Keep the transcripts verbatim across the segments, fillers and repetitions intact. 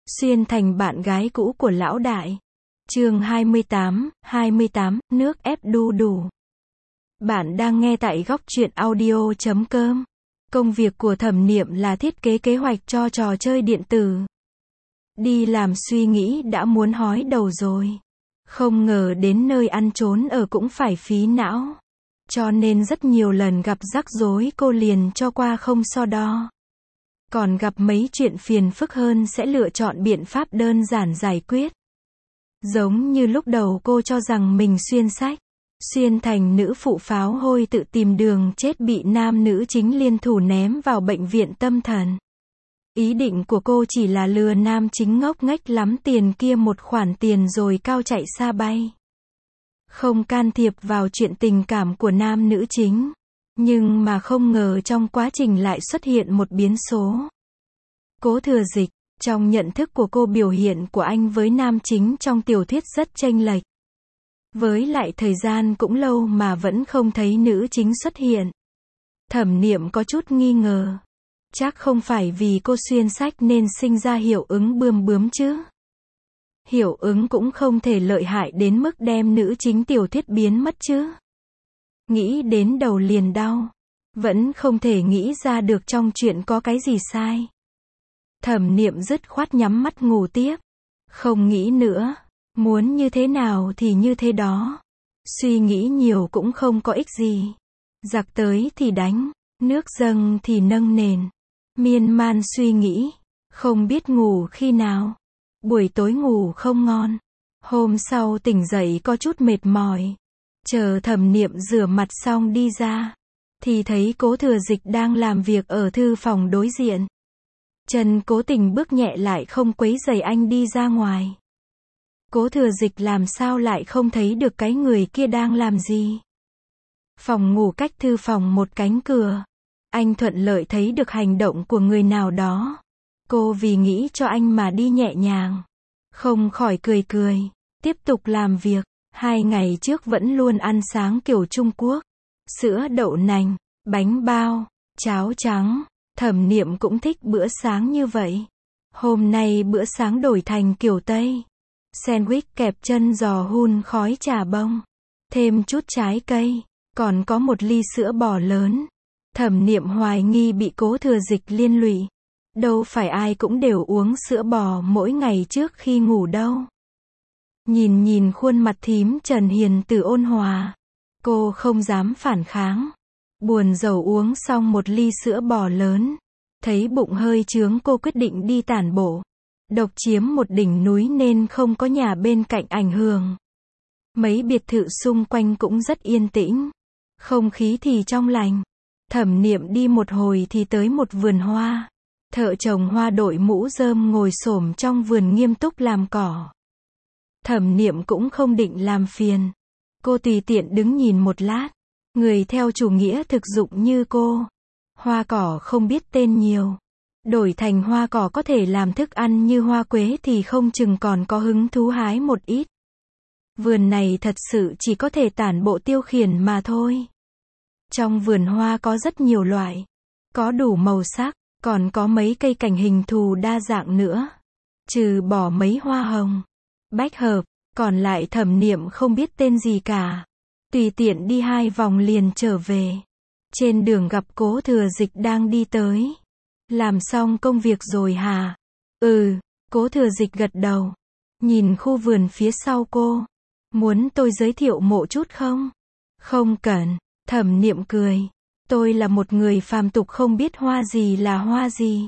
Xuyên thành bạn gái cũ của lão đại. Chương hai mươi tám, hai mươi tám, nước ép đu đủ. Bạn đang nghe tại góc truyện audio chấm com. Công việc của Thẩm Niệm là thiết kế kế hoạch cho trò chơi điện tử. Đi làm suy nghĩ đã muốn hói đầu rồi. Không ngờ đến nơi ăn trốn ở cũng phải phí não. Cho nên rất nhiều lần gặp rắc rối cô liền cho qua không so đo. Còn gặp mấy chuyện phiền phức hơn sẽ lựa chọn biện pháp đơn giản giải quyết. Giống như lúc đầu cô cho rằng mình xuyên sách. Xuyên thành nữ phụ pháo hôi tự tìm đường chết bị nam nữ chính liên thủ ném vào bệnh viện tâm thần. Ý định của cô chỉ là lừa nam chính ngốc nghếch lắm tiền kia một khoản tiền rồi cao chạy xa bay. Không can thiệp vào chuyện tình cảm của nam nữ chính. Nhưng mà không ngờ trong quá trình lại xuất hiện một biến số. Cố Thừa Dịch, trong nhận thức của cô biểu hiện của anh với nam chính trong tiểu thuyết rất chênh lệch. Với lại thời gian cũng lâu mà vẫn không thấy nữ chính xuất hiện. Thẩm Niệm có chút nghi ngờ. Chắc không phải vì cô xuyên sách nên sinh ra hiệu ứng bươm bướm chứ. Hiệu ứng cũng không thể lợi hại đến mức đem nữ chính tiểu thuyết biến mất chứ. Nghĩ đến đầu liền đau. Vẫn không thể nghĩ ra được trong chuyện có cái gì sai. Thẩm Niệm dứt khoát nhắm mắt ngủ tiếp. Không nghĩ nữa. Muốn như thế nào thì như thế đó. Suy nghĩ nhiều cũng không có ích gì. Giặc tới thì đánh. Nước dâng thì nâng nền. Miên man suy nghĩ. Không biết ngủ khi nào. Buổi tối ngủ không ngon. Hôm sau tỉnh dậy có chút mệt mỏi. Chờ Thẩm Niệm rửa mặt xong đi ra. Thì thấy Cố Thừa Dịch đang làm việc ở thư phòng đối diện. Trần cố tình bước nhẹ lại không quấy rầy anh đi ra ngoài. Cố Thừa Dịch làm sao lại không thấy được cái người kia đang làm gì. Phòng ngủ cách thư phòng một cánh cửa. Anh thuận lợi thấy được hành động của người nào đó. Cô vì nghĩ cho anh mà đi nhẹ nhàng. Không khỏi cười cười. Tiếp tục làm việc. Hai ngày trước vẫn luôn ăn sáng kiểu Trung Quốc. Sữa đậu nành, bánh bao, cháo trắng. Thẩm Niệm cũng thích bữa sáng như vậy. Hôm nay bữa sáng đổi thành kiểu Tây. Sandwich kẹp chân giò hun khói trà bông. Thêm chút trái cây. Còn có một ly sữa bò lớn. Thẩm Niệm hoài nghi bị Cố Thừa Dịch liên lụy. Đâu phải ai cũng đều uống sữa bò mỗi ngày trước khi ngủ đâu. Nhìn nhìn khuôn mặt thím Trần hiền từ ôn hòa. Cô không dám phản kháng. Buồn rầu uống xong một ly sữa bò lớn. Thấy bụng hơi chướng cô quyết định đi tản bộ. Độc chiếm một đỉnh núi nên không có nhà bên cạnh ảnh hưởng. Mấy biệt thự xung quanh cũng rất yên tĩnh. Không khí thì trong lành. Thẩm Niệm đi một hồi thì tới một vườn hoa. Thợ trồng hoa đội mũ rơm ngồi xổm trong vườn nghiêm túc làm cỏ. Thẩm Niệm cũng không định làm phiền. Cô tùy tiện đứng nhìn một lát. Người theo chủ nghĩa thực dụng như cô. Hoa cỏ không biết tên nhiều. Đổi thành hoa cỏ có thể làm thức ăn như hoa quế thì không chừng còn có hứng thú hái một ít. Vườn này thật sự chỉ có thể tản bộ tiêu khiển mà thôi. Trong vườn hoa có rất nhiều loại. Có đủ màu sắc, còn có mấy cây cảnh hình thù đa dạng nữa. Trừ bỏ mấy hoa hồng, bách hợp, còn lại Thẩm Niệm không biết tên gì cả. Tùy tiện đi hai vòng liền trở về. Trên đường gặp Cố Thừa Dịch đang đi tới. Làm xong công việc rồi hả? Ừ, Cố Thừa Dịch gật đầu. Nhìn khu vườn phía sau cô. Muốn tôi giới thiệu mộ chút không? Không cần. Thẩm Niệm cười. Tôi là một người phàm tục không biết hoa gì là hoa gì.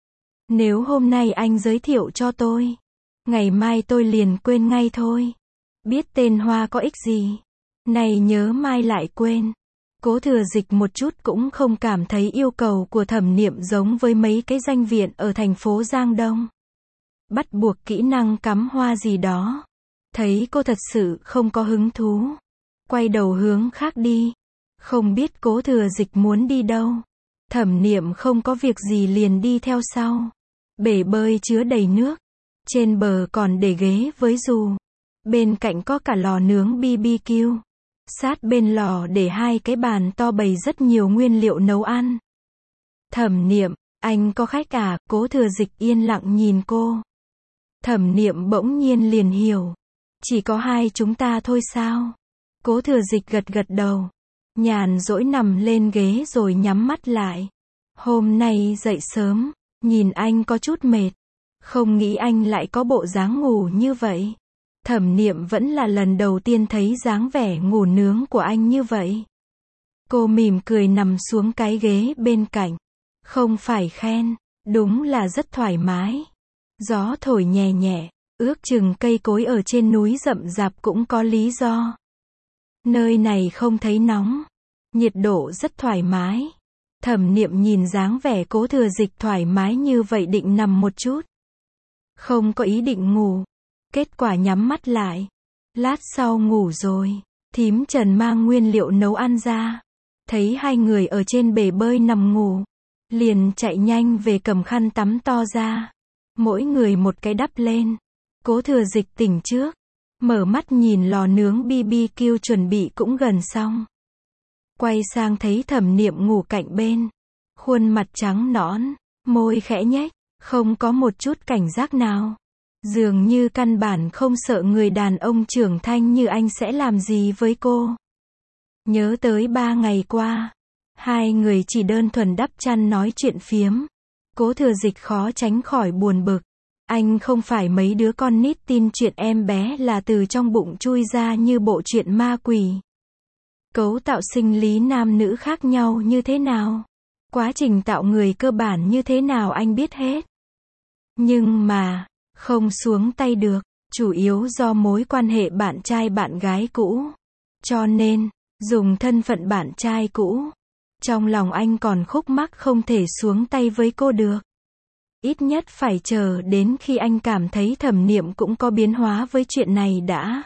Nếu hôm nay anh giới thiệu cho tôi, ngày mai tôi liền quên ngay thôi. Biết tên hoa có ích gì. Này nhớ mai lại quên. Cố Thừa Dịch một chút cũng không cảm thấy yêu cầu của Thẩm Niệm giống với mấy cái danh viện ở thành phố Giang Đông. Bắt buộc kỹ năng cắm hoa gì đó. Thấy cô thật sự không có hứng thú. Quay đầu hướng khác đi. Không biết Cố Thừa Dịch muốn đi đâu. Thẩm Niệm không có việc gì liền đi theo sau. Bể bơi chứa đầy nước. Trên bờ còn để ghế với dù. Bên cạnh có cả lò nướng bi bi kiu. Sát bên lò để hai cái bàn to bày rất nhiều nguyên liệu nấu ăn. Thẩm Niệm, anh có khách à? Cố Thừa Dịch yên lặng nhìn cô. Thẩm Niệm bỗng nhiên liền hiểu. Chỉ có hai chúng ta thôi sao? Cố Thừa Dịch gật gật đầu. Nhàn rỗi nằm lên ghế rồi nhắm mắt lại. Hôm nay dậy sớm, nhìn anh có chút mệt. Không nghĩ anh lại có bộ dáng ngủ như vậy. Thẩm Niệm vẫn là lần đầu tiên thấy dáng vẻ ngủ nướng của anh như vậy. Cô mỉm cười nằm xuống cái ghế bên cạnh. Không phải khen, đúng là rất thoải mái. Gió thổi nhẹ nhẹ, ước chừng cây cối ở trên núi rậm rạp cũng có lý do. Nơi này không thấy nóng, nhiệt độ rất thoải mái. Thẩm Niệm nhìn dáng vẻ Cố Thừa Dịch thoải mái như vậy định nằm một chút. Không có ý định ngủ. Kết quả nhắm mắt lại. Lát sau ngủ rồi. Thím Trần mang nguyên liệu nấu ăn ra. Thấy hai người ở trên bể bơi nằm ngủ. Liền chạy nhanh về cầm khăn tắm to ra. Mỗi người một cái đắp lên. Cố Thừa Dịch tỉnh trước. Mở mắt nhìn lò nướng bê bê kiu chuẩn bị cũng gần xong. Quay sang thấy Thẩm Niệm ngủ cạnh bên. Khuôn mặt trắng nõn, môi khẽ nhếch, không có một chút cảnh giác nào. Dường như căn bản không sợ người đàn ông trưởng thành như anh sẽ làm gì với cô. Nhớ tới ba ngày qua, hai người chỉ đơn thuần đắp chăn nói chuyện phiếm. Cố Thừa Dịch khó tránh khỏi buồn bực. Anh không phải mấy đứa con nít tin chuyện em bé là từ trong bụng chui ra như bộ truyện ma quỷ. Cấu tạo sinh lý nam nữ khác nhau như thế nào? Quá trình tạo người cơ bản như thế nào anh biết hết. Nhưng mà, không xuống tay được, chủ yếu do mối quan hệ bạn trai bạn gái cũ. Cho nên, dùng thân phận bạn trai cũ. Trong lòng anh còn khúc mắc không thể xuống tay với cô được. Ít nhất phải chờ đến khi anh cảm thấy Thẩm Niệm cũng có biến hóa với chuyện này đã.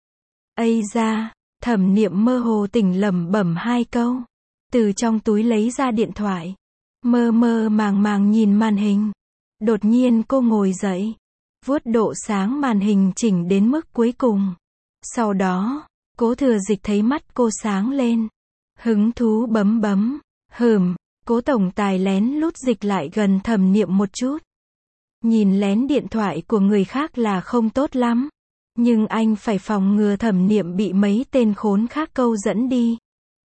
Ây da, Thẩm Niệm mơ hồ tỉnh lẩm bẩm hai câu. Từ trong túi lấy ra điện thoại. Mơ mơ màng màng nhìn màn hình. Đột nhiên cô ngồi dậy. Vuốt độ sáng màn hình chỉnh đến mức cuối cùng. Sau đó, Cố Thừa Dịch thấy mắt cô sáng lên. Hứng thú bấm bấm. Hừm, Cố tổng tài lén lút dịch lại gần Thẩm Niệm một chút. Nhìn lén điện thoại của người khác là không tốt lắm. Nhưng anh phải phòng ngừa Thẩm Niệm bị mấy tên khốn khác câu dẫn đi.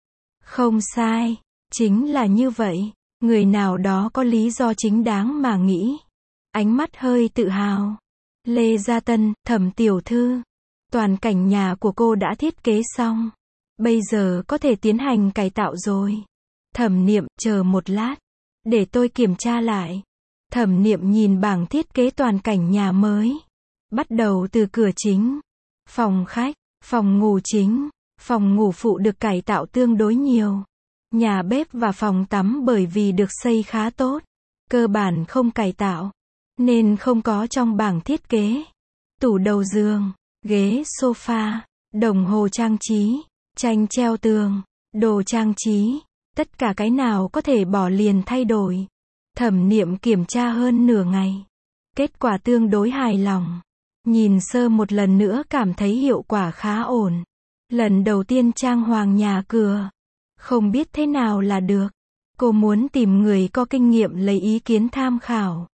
Không sai, chính là như vậy. Người nào đó có lý do chính đáng mà nghĩ. Ánh mắt hơi tự hào. Lê Gia Tân, Thẩm tiểu thư. Toàn cảnh nhà của cô đã thiết kế xong. Bây giờ có thể tiến hành cải tạo rồi. Thẩm Niệm, chờ một lát. Để tôi kiểm tra lại. Thẩm Niệm nhìn bảng thiết kế toàn cảnh nhà mới. Bắt đầu từ cửa chính. Phòng khách, phòng ngủ chính. Phòng ngủ phụ được cải tạo tương đối nhiều. Nhà bếp và phòng tắm bởi vì được xây khá tốt. Cơ bản không cải tạo. Nên không có trong bảng thiết kế. Tủ đầu giường, ghế sofa, đồng hồ trang trí, tranh treo tường, đồ trang trí. Tất cả cái nào có thể bỏ liền thay đổi. Thẩm Niệm kiểm tra hơn nửa ngày. Kết quả tương đối hài lòng. Nhìn sơ một lần nữa cảm thấy hiệu quả khá ổn. Lần đầu tiên trang hoàng nhà cửa. Không biết thế nào là được. Cô muốn tìm người có kinh nghiệm lấy ý kiến tham khảo.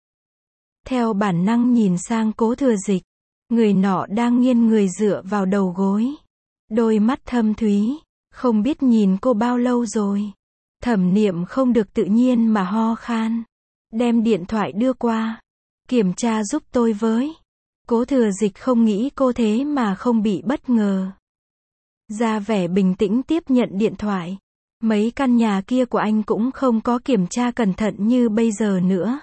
Theo bản năng nhìn sang Cố Thừa Dịch. Người nọ đang nghiêng người dựa vào đầu gối. Đôi mắt thâm thúy. Không biết nhìn cô bao lâu rồi. Thẩm Niệm không được tự nhiên mà ho khan. Đem điện thoại đưa qua. Kiểm tra giúp tôi với. Cố Thừa Dịch không nghĩ cô thế mà không bị bất ngờ. Ra vẻ bình tĩnh tiếp nhận điện thoại. Mấy căn nhà kia của anh cũng không có kiểm tra cẩn thận như bây giờ nữa.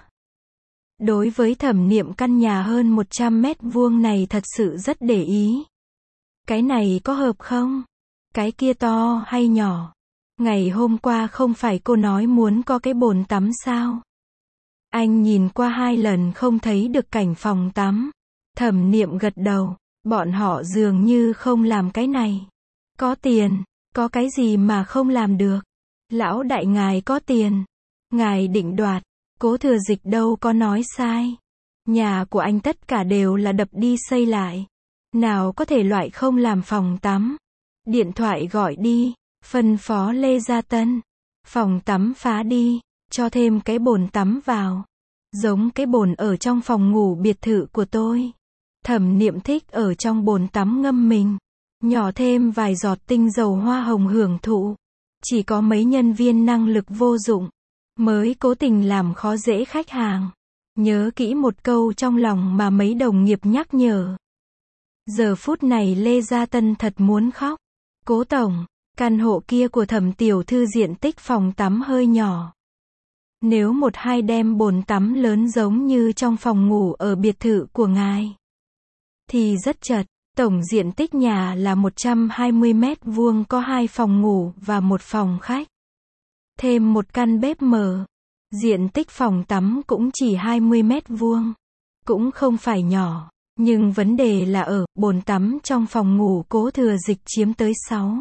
Đối với Thẩm Niệm căn nhà hơn một trăm mét vuông này thật sự rất để ý. Cái này có hợp không? Cái kia to hay nhỏ? Ngày hôm qua không phải cô nói muốn có cái bồn tắm sao? Anh nhìn qua hai lần không thấy được cảnh phòng tắm. Thẩm Niệm gật đầu. Bọn họ dường như không làm cái này. Có tiền, có cái gì mà không làm được. Lão đại ngài có tiền. Ngài định đoạt. Cố Thừa Dịch đâu có nói sai. Nhà của anh tất cả đều là đập đi xây lại. Nào có thể loại không làm phòng tắm. Điện thoại gọi đi. Phân phó Lê Gia Tân. Phòng tắm phá đi. Cho thêm cái bồn tắm vào. Giống cái bồn ở trong phòng ngủ biệt thự của tôi. Thẩm Niệm thích ở trong bồn tắm ngâm mình, nhỏ thêm vài giọt tinh dầu hoa hồng hưởng thụ. Chỉ có mấy nhân viên năng lực vô dụng mới cố tình làm khó dễ khách hàng. Nhớ kỹ một câu trong lòng mà mấy đồng nghiệp nhắc nhở. Giờ phút này Lê Gia Tân thật muốn khóc. Cố tổng, căn hộ kia của Thẩm tiểu thư diện tích phòng tắm hơi nhỏ. Nếu một hai đem bồn tắm lớn giống như trong phòng ngủ ở biệt thự của ngài thì rất chật. Tổng diện tích nhà là một trăm hai mươi mét vuông, có hai phòng ngủ và một phòng khách. Thêm một căn bếp mở. Diện tích phòng tắm cũng chỉ hai mươi mét vuông. Cũng không phải nhỏ. Nhưng vấn đề là ở, bồn tắm trong phòng ngủ Cố Thừa Dịch chiếm tới sáu,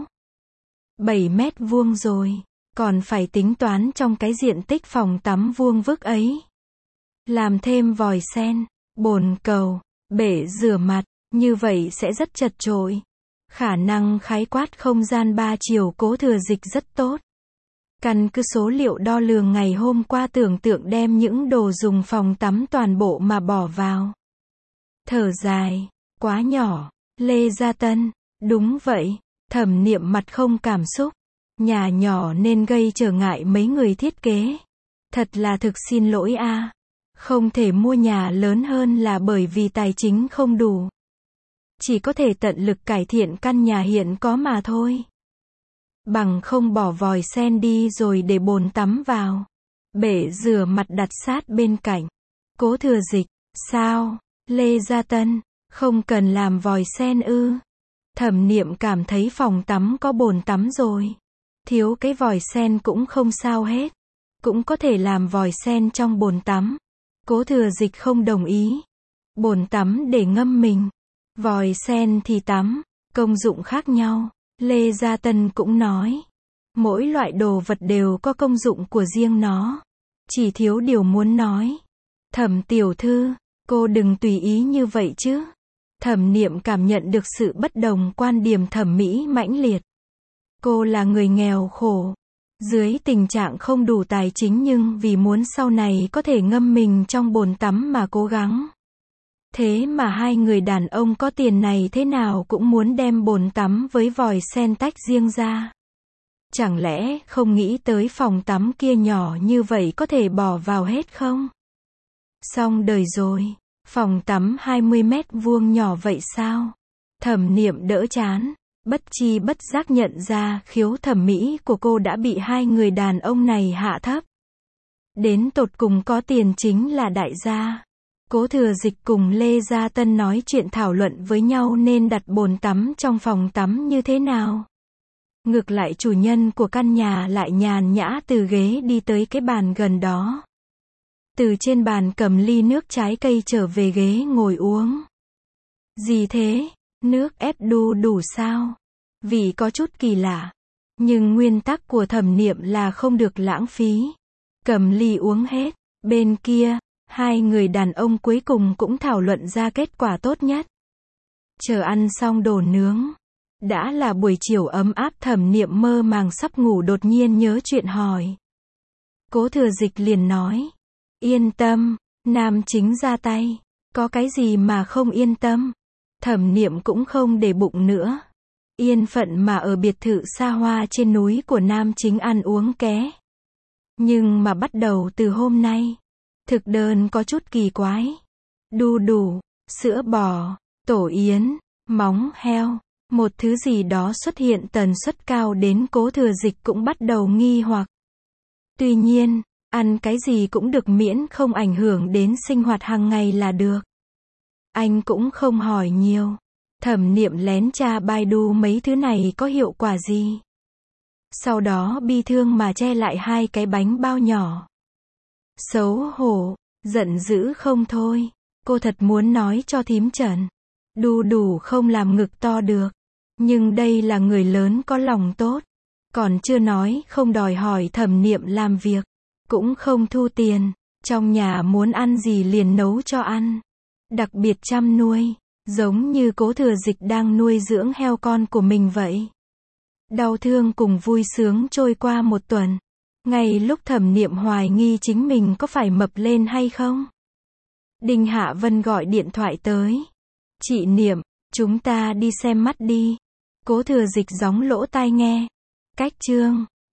bảy mét vuông rồi. Còn phải tính toán trong cái diện tích phòng tắm vuông vức ấy. Làm thêm vòi sen, bồn cầu, bể rửa mặt. Như vậy sẽ rất chật chội. Khả năng khái quát không gian ba chiều Cố Thừa Dịch rất tốt. Căn cứ số liệu đo lường ngày hôm qua tưởng tượng đem những đồ dùng phòng tắm toàn bộ mà bỏ vào. Thở dài, quá nhỏ. Lê Gia Tân, đúng vậy. Thẩm Niệm mặt không cảm xúc. Nhà nhỏ nên gây trở ngại mấy người thiết kế. Thật là thực xin lỗi a. Không thể mua nhà lớn hơn là bởi vì tài chính không đủ. Chỉ có thể tận lực cải thiện căn nhà hiện có mà thôi. Bằng không bỏ vòi sen đi rồi để bồn tắm vào. Bể rửa mặt đặt sát bên cạnh. Cố Thừa Dịch, sao? Lê Gia Tân, không cần làm vòi sen ư? Thẩm Niệm cảm thấy phòng tắm có bồn tắm rồi. Thiếu cái vòi sen cũng không sao hết. Cũng có thể làm vòi sen trong bồn tắm. Cố Thừa Dịch không đồng ý. Bồn tắm để ngâm mình. Vòi sen thì tắm, công dụng khác nhau. Lê Gia Tân cũng nói. Mỗi loại đồ vật đều có công dụng của riêng nó. Chỉ thiếu điều muốn nói. Thẩm tiểu thư, cô đừng tùy ý như vậy chứ. Thẩm Niệm cảm nhận được sự bất đồng quan điểm thẩm mỹ mãnh liệt. Cô là người nghèo khổ. Dưới tình trạng không đủ tài chính nhưng vì muốn sau này có thể ngâm mình trong bồn tắm mà cố gắng. Thế mà hai người đàn ông có tiền này thế nào cũng muốn đem bồn tắm với vòi sen tách riêng ra. Chẳng lẽ không nghĩ tới phòng tắm kia nhỏ như vậy có thể bỏ vào hết không? Xong đời rồi. Phòng tắm hai mươi mét vuông nhỏ vậy sao? Thẩm Niệm đỡ chán. Bất chi bất giác nhận ra khiếu thẩm mỹ của cô đã bị hai người đàn ông này hạ thấp. Đến tột cùng có tiền chính là đại gia. Cố Thừa Dịch cùng Lê Gia Tân nói chuyện thảo luận với nhau nên đặt bồn tắm trong phòng tắm như thế nào. Ngược lại chủ nhân của căn nhà lại nhàn nhã từ ghế đi tới cái bàn gần đó. Từ trên bàn cầm ly nước trái cây trở về ghế ngồi uống. Gì thế? Nước ép đu đủ sao? Vị có chút kỳ lạ. Nhưng nguyên tắc của Thẩm Niệm là không được lãng phí. Cầm ly uống hết. Bên kia, hai người đàn ông cuối cùng cũng thảo luận ra kết quả tốt nhất. Chờ ăn xong đồ nướng. Đã là buổi chiều ấm áp, Thẩm Niệm mơ màng sắp ngủ đột nhiên nhớ chuyện hỏi. Cố Thừa Dịch liền nói. Yên tâm, nam chính ra tay. Có cái gì mà không yên tâm? Thẩm Niệm cũng không để bụng nữa. Yên phận mà ở biệt thự xa hoa trên núi của nam chính ăn uống ké. Nhưng mà bắt đầu từ hôm nay, thực đơn có chút kỳ quái. Đu đủ, sữa bò, tổ yến, móng heo, một thứ gì đó xuất hiện tần suất cao đến Cố Thừa Dịch cũng bắt đầu nghi hoặc. Tuy nhiên, ăn cái gì cũng được miễn không ảnh hưởng đến sinh hoạt hàng ngày là được. Anh cũng không hỏi nhiều. Thẩm Niệm lén tra Baidu mấy thứ này có hiệu quả gì. Sau đó bi thương mà che lại hai cái bánh bao nhỏ. Xấu hổ, giận dữ không thôi. Cô thật muốn nói cho thím Trần. Đu đủ không làm ngực to được. Nhưng đây là người lớn có lòng tốt. Còn chưa nói không đòi hỏi Thẩm Niệm làm việc. Cũng không thu tiền. Trong nhà muốn ăn gì liền nấu cho ăn. Đặc biệt chăm nuôi. Giống như Cố Thừa Dịch đang nuôi dưỡng heo con của mình vậy. Đau thương cùng vui sướng trôi qua một tuần. Ngay lúc Thẩm Niệm hoài nghi chính mình có phải mập lên hay không. Đinh Hạ Vân gọi điện thoại tới. Chị Niệm, chúng ta đi xem mắt đi. Cố Thừa Dịch gióng lỗ tai nghe. Cách chương